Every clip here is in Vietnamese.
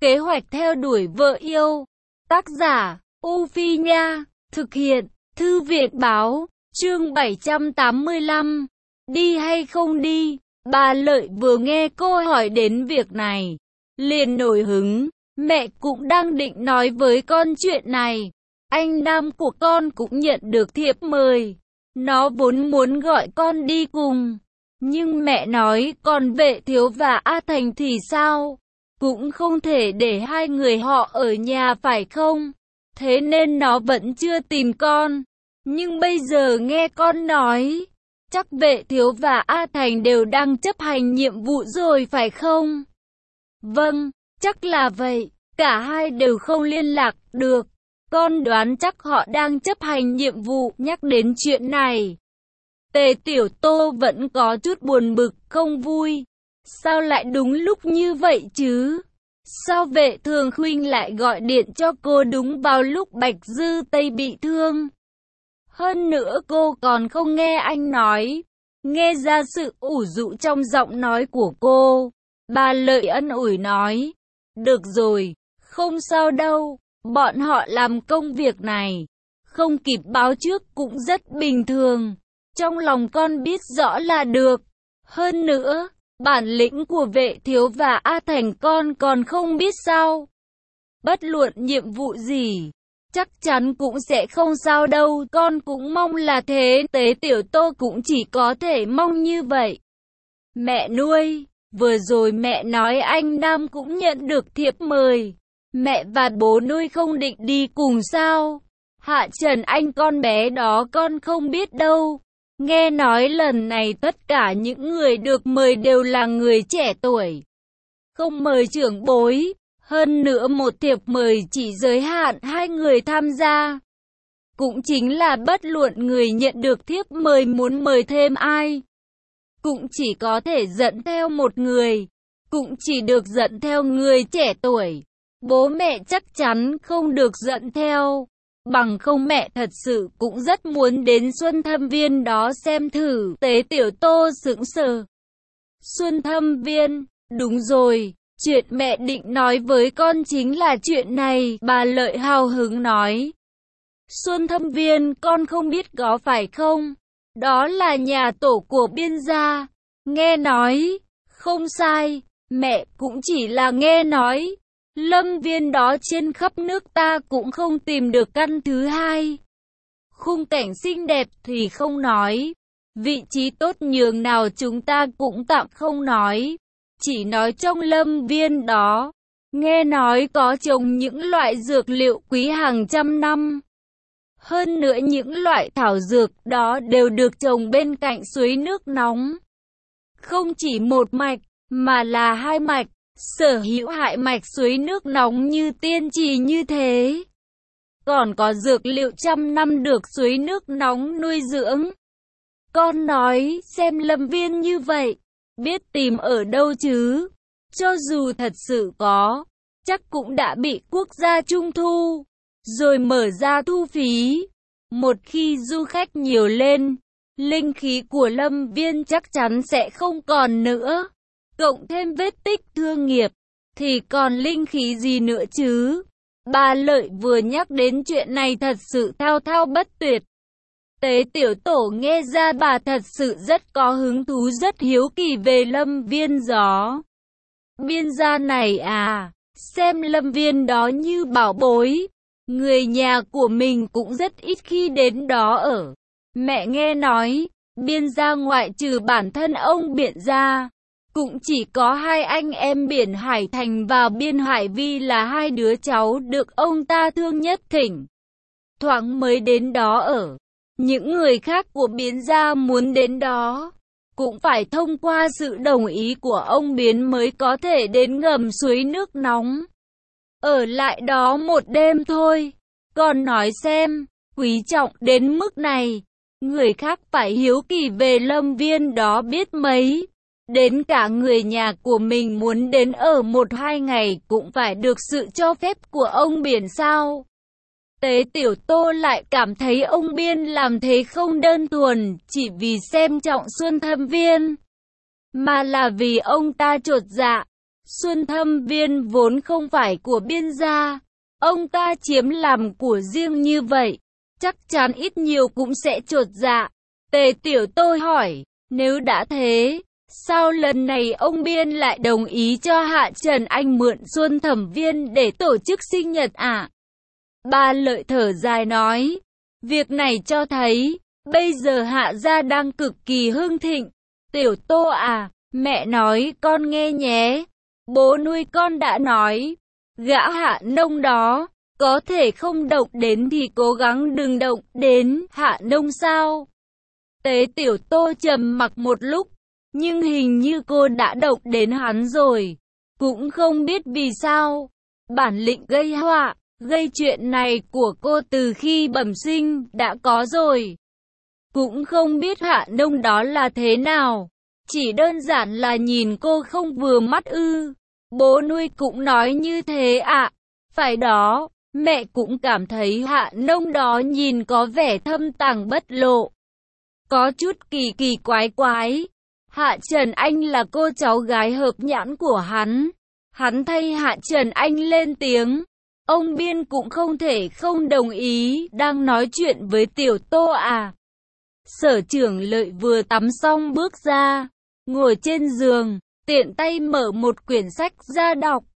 Kế hoạch theo đuổi vợ yêu. Tác giả, U Phi Nha. Thực hiện, Thư viện Báo. Chương 785. Đi hay không đi? Bà Lợi vừa nghe cô hỏi đến việc này, liền nổi hứng. Mẹ cũng đang định nói với con chuyện này. Anh Nam của con cũng nhận được thiệp mời. Nó vốn muốn gọi con đi cùng. Nhưng mẹ nói còn Vệ Thiếu và A Thành thì sao? Cũng không thể để hai người họ ở nhà phải không? Thế nên nó vẫn chưa tìm con. Nhưng bây giờ nghe con nói, chắc Vệ Thiếu và A Thành đều đang chấp hành nhiệm vụ rồi phải không? Vâng, chắc là vậy. Cả hai đều không liên lạc được. Con đoán chắc họ đang chấp hành nhiệm vụ. Nhắc đến chuyện này, Tề Tiểu Tô vẫn có chút buồn bực, không vui. Sao lại đúng lúc như vậy chứ? Sao Vệ Thường Khuynh lại gọi điện cho cô đúng vào lúc Bạch Dư Tây bị thương? Hơn nữa cô còn không nghe anh nói. Nghe ra sự ủ rũ trong giọng nói của cô. Bà Lợi ân ủi nói, được rồi, không sao đâu, bọn họ làm công việc này không kịp báo trước cũng rất bình thường. Trong lòng con biết rõ là được. Hơn nữa, bản lĩnh của Vệ Thiếu và A Thành con còn không biết sao. Bất luận nhiệm vụ gì, chắc chắn cũng sẽ không sao đâu. Con cũng mong là thế. Tế Tiểu Tô cũng chỉ có thể mong như vậy. Mẹ nuôi, vừa rồi mẹ nói anh Nam cũng nhận được thiệp mời. Mẹ và bố nuôi không định đi cùng sao? Hạ Trần Anh con bé đó con không biết đâu. Nghe nói lần này tất cả những người được mời đều là người trẻ tuổi, không mời trưởng bối. Hơn nữa một thiệp mời chỉ giới hạn 2 người tham gia. Cũng chính là bất luận người nhận được thiếp mời muốn mời thêm ai, cũng chỉ có thể dẫn theo một người. Cũng chỉ được dẫn theo người trẻ tuổi. Bố mẹ chắc chắn không được dẫn theo. Bằng không mẹ thật sự cũng rất muốn đến Xuân Thâm Viên đó xem thử. Tế Tiểu Tô sững sờ. Xuân Thâm Viên, đúng rồi, chuyện mẹ định nói với con chính là chuyện này. Bà Lợi hào hứng nói. Xuân Thâm Viên con không biết có phải không? Đó là nhà tổ của Biên gia. Nghe nói, không sai, mẹ cũng chỉ là nghe nói. Lâm viên đó trên khắp nước ta cũng không tìm được căn thứ hai. Khung cảnh xinh đẹp thì không nói. Vị trí tốt nhường nào chúng ta cũng tạm không nói. Chỉ nói trong lâm viên đó, nghe nói có trồng những loại dược liệu quý hàng trăm năm. Hơn nữa những loại thảo dược đó đều được trồng bên cạnh suối nước nóng. Không chỉ một mạch, mà là 2 mạch. Sở hữu hai mạch suối nước nóng như tiên trì như thế. Còn có dược liệu trăm năm được suối nước nóng nuôi dưỡng. Con nói xem lâm viên như vậy, biết tìm ở đâu chứ? Cho dù thật sự có, chắc cũng đã bị quốc gia trung thu, rồi mở ra thu phí. Một khi du khách nhiều lên, linh khí của lâm viên chắc chắn sẽ không còn nữa. Cộng thêm vết tích thương nghiệp, thì còn linh khí gì nữa chứ? Bà Lợi vừa nhắc đến chuyện này thật sự thao thao bất tuyệt. Tế Tiểu Tổ nghe ra bà thật sự rất có hứng thú, rất hiếu kỳ về lâm viên gió. Biên gia này à, xem lâm viên đó như bảo bối. Người nhà của mình cũng rất ít khi đến đó ở. Mẹ nghe nói, Biên gia ngoại trừ bản thân ông Biện gia, cũng chỉ có 2 anh em Biển Hải Thành và Biên Hải Vi là 2 đứa cháu được ông ta thương nhất thỉnh thoảng mới đến đó ở. Những người khác của Biến gia muốn đến đó, cũng phải thông qua sự đồng ý của ông Biến mới có thể đến ngầm suối nước nóng. Ở lại đó một đêm thôi. Còn nói xem, quý trọng đến mức này, người khác phải hiếu kỳ về lâm viên đó biết mấy. Đến cả người nhà của mình muốn đến ở 1-2 ngày cũng phải được sự cho phép của ông Biển sao? Tế Tiểu Tô lại cảm thấy ông Biên làm thế không đơn thuần chỉ vì xem trọng Xuân Thâm Viên, mà là vì ông ta chột dạ. Xuân Thâm Viên vốn không phải của Biên gia, ông ta chiếm làm của riêng như vậy, chắc chắn ít nhiều cũng sẽ chột dạ. Tề Tiểu Tô hỏi, nếu đã thế, sao lần này ông Biên lại đồng ý cho Hạ Trần Anh mượn Xuân Thâm Viên để tổ chức sinh nhật ạ? Ba Lợi thở dài nói, việc này cho thấy, bây giờ Hạ gia đang cực kỳ hưng thịnh. Tiểu Tô à, mẹ nói con nghe nhé. Bố nuôi con đã nói, gã Hạ Nông đó, có thể không động đến thì cố gắng đừng động đến Hạ Nông sao? Tế Tiểu Tô trầm mặc một lúc, nhưng hình như cô đã động đến hắn rồi. Cũng không biết vì sao, bản lĩnh gây họa, gây chuyện này của cô từ khi bẩm sinh đã có rồi. Cũng không biết Hạ Nông đó là thế nào, chỉ đơn giản là nhìn cô không vừa mắt ư. Bố nuôi cũng nói như thế ạ. Phải đó, mẹ cũng cảm thấy Hạ Nông đó nhìn có vẻ thâm tàng bất lộ, có chút kỳ kỳ quái quái. Hạ Trần Anh là cô cháu gái hợp nhãn của hắn. Hắn thay Hạ Trần Anh lên tiếng. Ông Biên cũng không thể không đồng ý. Đang nói chuyện với Tiểu Tô à? Sở Trưởng Lợi vừa tắm xong bước ra, ngồi trên giường, tiện tay mở một quyển sách ra đọc.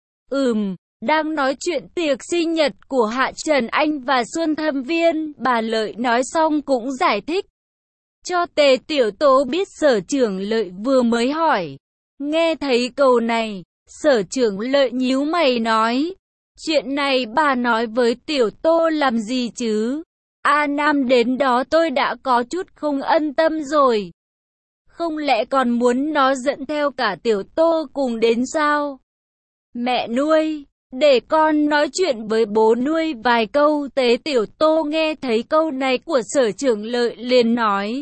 Đang nói chuyện tiệc sinh nhật của Hạ Trần Anh và Xuân Thâm Viên. Bà Lợi nói xong cũng giải thích cho Tề Tiểu Tô biết Sở Trưởng Lợi vừa mới hỏi. Nghe thấy câu này, Sở Trưởng Lợi nhíu mày nói, chuyện này bà nói với Tiểu Tô làm gì chứ? A Nam đến đó tôi đã có chút không yên tâm rồi. Không lẽ còn muốn nó dẫn theo cả Tiểu Tô cùng đến sao? Mẹ nuôi, để con nói chuyện với bố nuôi vài câu. Tế Tiểu Tô nghe thấy câu này của Sở Trưởng Lợi liền nói.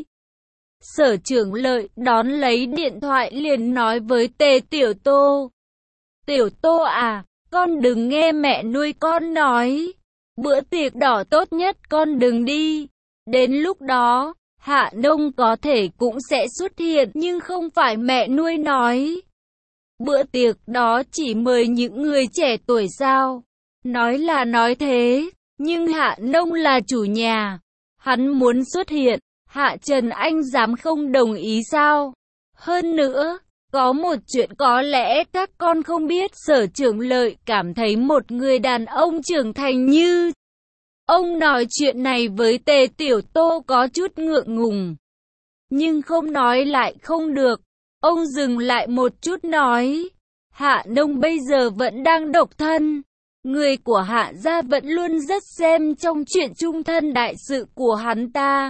Sở Trưởng Lợi đón lấy điện thoại liền nói với Tề Tiểu Tô. Tiểu Tô à, con đừng nghe mẹ nuôi con nói. Bữa tiệc đỏ tốt nhất con đừng đi. Đến lúc đó, Hạ Nông có thể cũng sẽ xuất hiện nhưng không phải mẹ nuôi nói. Bữa tiệc đó chỉ mời những người trẻ tuổi sao? Nói là nói thế, nhưng Hạ Nông là chủ nhà. Hắn muốn xuất hiện, Hạ Trần Anh dám không đồng ý sao? Hơn nữa, có một chuyện có lẽ các con không biết. Sở Trưởng Lợi cảm thấy một người đàn ông trưởng thành như ông nói chuyện này với Tề Tiểu Tô có chút ngượng ngùng. Nhưng không nói lại không được. Ông dừng lại một chút nói. Hạ Nông bây giờ vẫn đang độc thân. Người của Hạ gia vẫn luôn rất xem trong chuyện chung thân đại sự của hắn ta.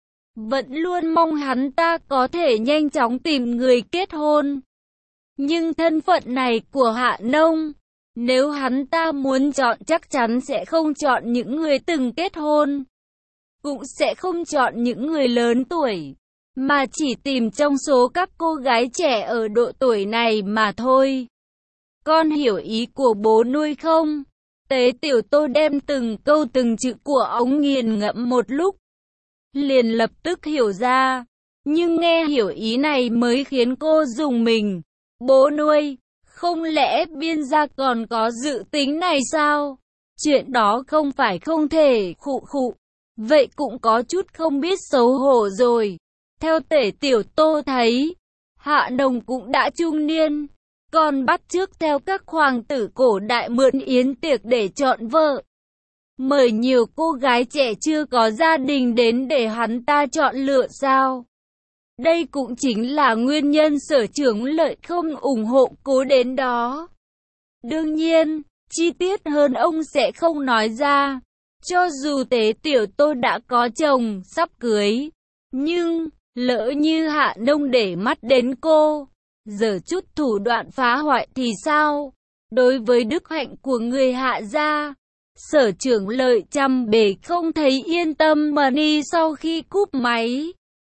Vẫn luôn mong hắn ta có thể nhanh chóng tìm người kết hôn. Nhưng thân phận này của Hạ Nông, nếu hắn ta muốn chọn chắc chắn sẽ không chọn những người từng kết hôn, cũng sẽ không chọn những người lớn tuổi, mà chỉ tìm trong số các cô gái trẻ ở độ tuổi này mà thôi. Con hiểu ý của bố nuôi không? Tế Tiểu Tô đem từng câu từng chữ của ông nghiền ngẫm một lúc, liền lập tức hiểu ra. Nhưng nghe hiểu ý này mới khiến cô rùng mình. Bố nuôi, không lẽ Biên gia còn có dự tính này sao? Chuyện đó không phải không thể. Khụ. Vậy cũng có chút không biết xấu hổ rồi. Theo Tề Tiểu Tô thấy, Hạ Nông cũng đã trung niên, còn bắt chước theo các hoàng tử cổ đại mượn yến tiệc để chọn vợ. Mời nhiều cô gái trẻ chưa có gia đình đến để hắn ta chọn lựa sao? Đây cũng chính là nguyên nhân Sở Trưởng Lợi không ủng hộ cô đến đó. Đương nhiên, chi tiết hơn ông sẽ không nói ra. Cho dù Tế Tiểu Tô đã có chồng, sắp cưới, nhưng lỡ như Hạ Nông để mắt đến cô, giở chút thủ đoạn phá hoại thì sao? Đối với đức hạnh của người Hạ gia, Sở Trưởng Lợi trăm bề không thấy yên tâm mà đi sau khi cúp máy.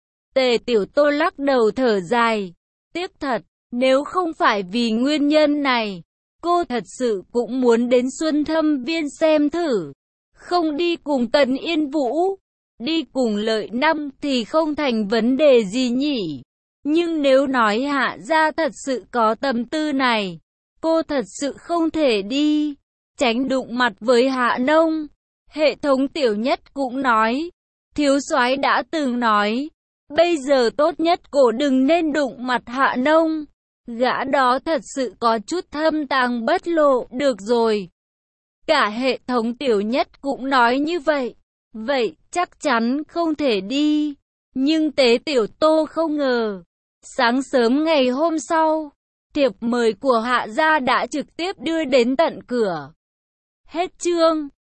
Tề Tiểu Tô lắc đầu thở dài. Tiếc thật, nếu không phải vì nguyên nhân này, cô thật sự cũng muốn đến Xuân Thâm Viên xem thử. Không đi cùng Tần Yên Vũ, đi cùng Lợi Năm thì không thành vấn đề gì nhỉ. Nhưng nếu nói Hạ gia thật sự có tâm tư này, cô thật sự không thể đi, tránh đụng mặt với Hạ Nông. Hệ thống Tiểu Nhất cũng nói, thiếu soái đã từng nói, bây giờ tốt nhất cô đừng nên đụng mặt Hạ Nông. Gã đó thật sự có chút thâm tàng bất lộ. Được rồi. Cả hệ thống Tiểu Nhất cũng nói như vậy. Vậy, chắc chắn không thể đi. Nhưng Tế Tiểu Tô không ngờ. Sáng sớm ngày hôm sau, thiệp mời của Hạ gia đã trực tiếp đưa đến tận cửa. Hết chương.